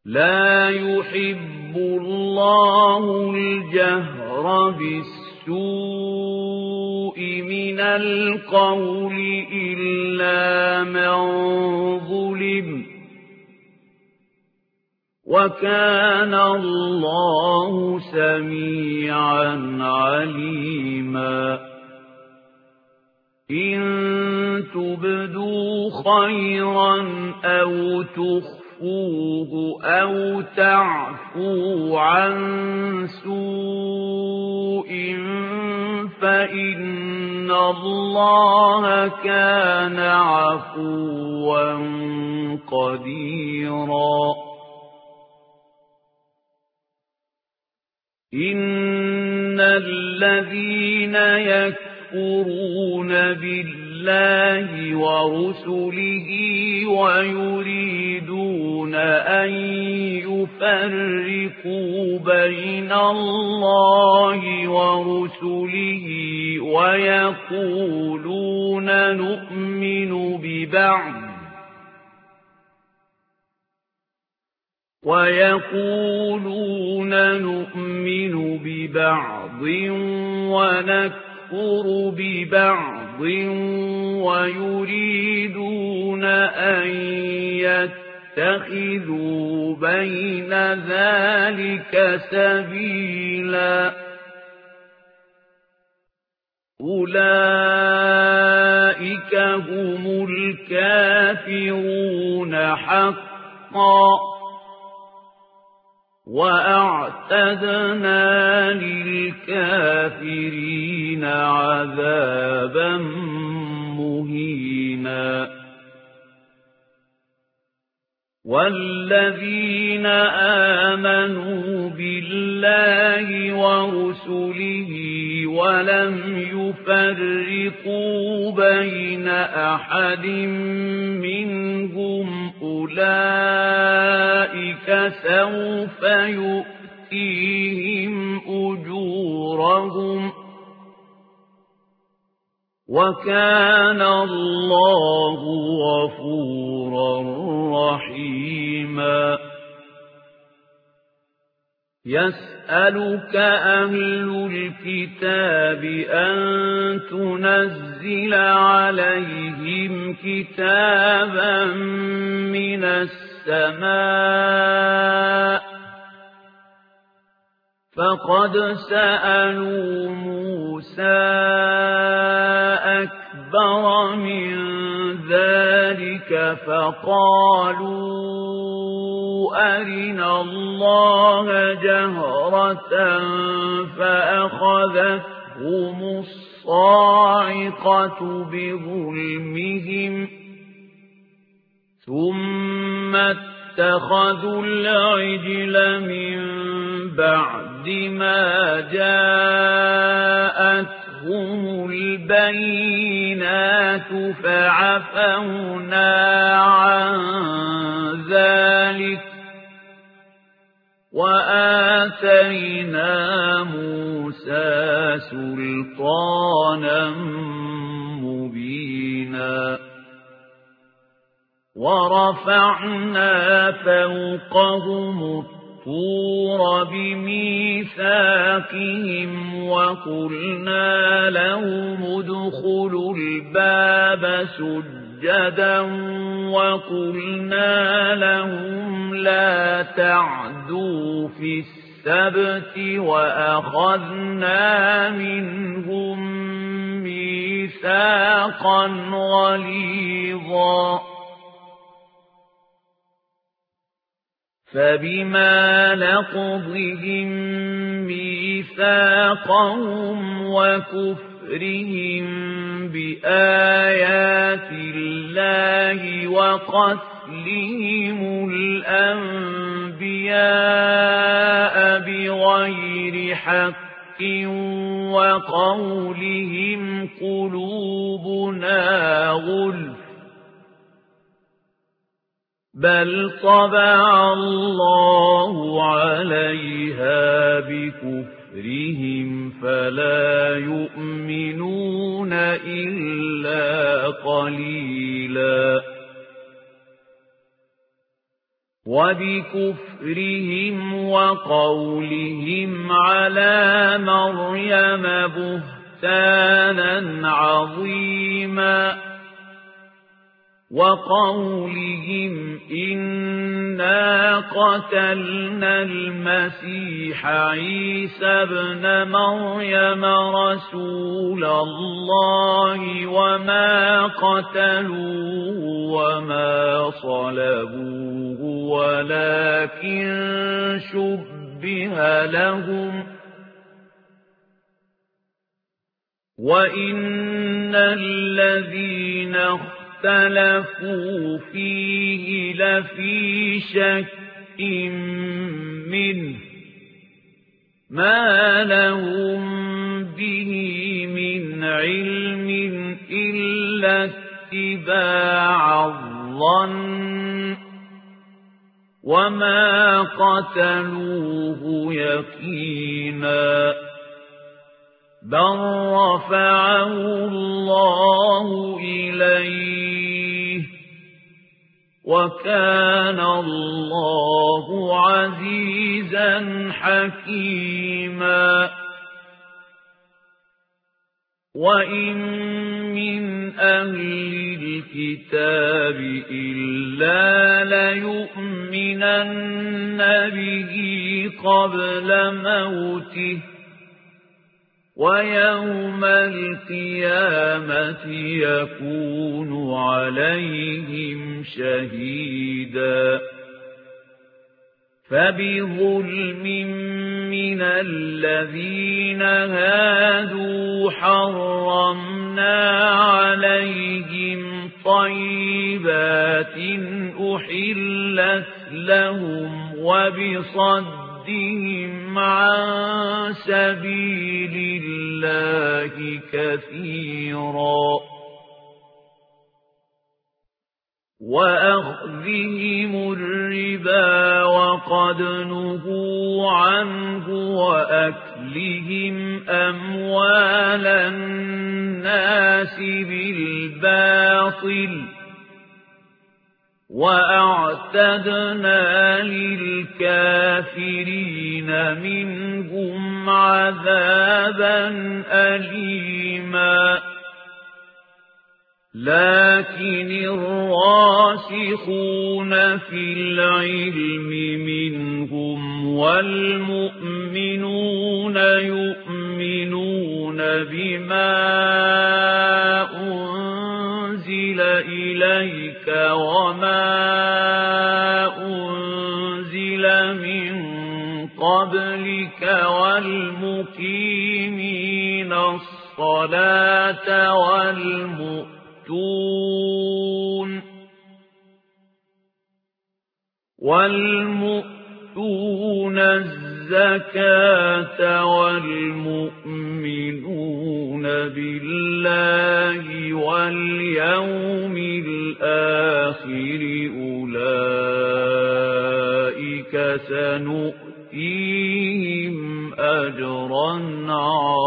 لا يحب الله الجهر بالسوء من القول إلا من ظلم وكان الله سميعا عليما إن تبدوا خيرا أو تخفوه أو تعفوا عن سوء فإن الله كان عفوا قديرا إن الذين يكفرون بالله ورسله ويريدون أن يفرقوا بين الله ورسله ويقولون نؤمن ببعض ونكفر ببعض ويريدون أن يتخذوا بين ذلك سبيلا أولئك هم الكافرون حقا وأعتدنا للكافرين عذابا مهينا والذين آمنوا بالله ورسله ولم يفرقوا بين أحد منهم أولئك سوف يؤتيهم أجورهم وكان الله غفورا رحيما يسألك أهل الكتاب أن تنزل عليهم كتابا من السماء فقد سألوا موسى أكبر من ذلك فقالوا أرنا الله جهرة فأخذتهم الصاعقة بظلمهم ثم اتخذوا العجل من بعد ما جاءتهم البينات فعفونا عن ذلك وآتينا موسى سلطانا مبينا ورفعنا فوقهم الطور بميثاقهم وقلنا لهم ادخلوا الباب سجدا وقلنا لهم لا تعدوا في السبت وأخذنا منهم ميثاقا غليظا فبما نقضهم ميثاقهم وكفرهم بآيات الله وقتلهم الأنبياء بغير حق وقولهم قلوبنا غلف بل طبع الله عليها بكفرهم فلا يؤمنون إلا قليلا وبكفرهم وقولهم على مريم بهتانا عظيما وقولهم إنا قتلنا المسيح عيسى ابن مريم رسول الله وما قتلوه وما صلبوه ولكن شبه لهم وإن الذين اختلفوا فيه لفي شك منه ما لهم به من علم إلا اتباع الظن وما قتلوه يقينا بل رفعه الله إليه وكان الله عزيزا حكيما وإن من أهل الكتاب إلا ليؤمنن به قبل موته ويوم القيامة يكون عليهم شهيدا فبظلم من الذين هادوا حرمنا عليهم طيبات أحلت لهم وبصدهم عن سبيل الله كثيرا وأخذهم الربا وقد نهوا عنه وأكلهم أموال الناس بالباطل وأعتدنا للكافرين منهم عذابا أليما لكن الراسخون في العلم منهم والمؤمنون يؤمنون بما أنزل إليك وما أنزل من قبلك والمقيمين الصلاة والمؤتون الزكاة والمؤمنون بالله واليوم الآخر أولئك سنؤتيهم أجرا عظيما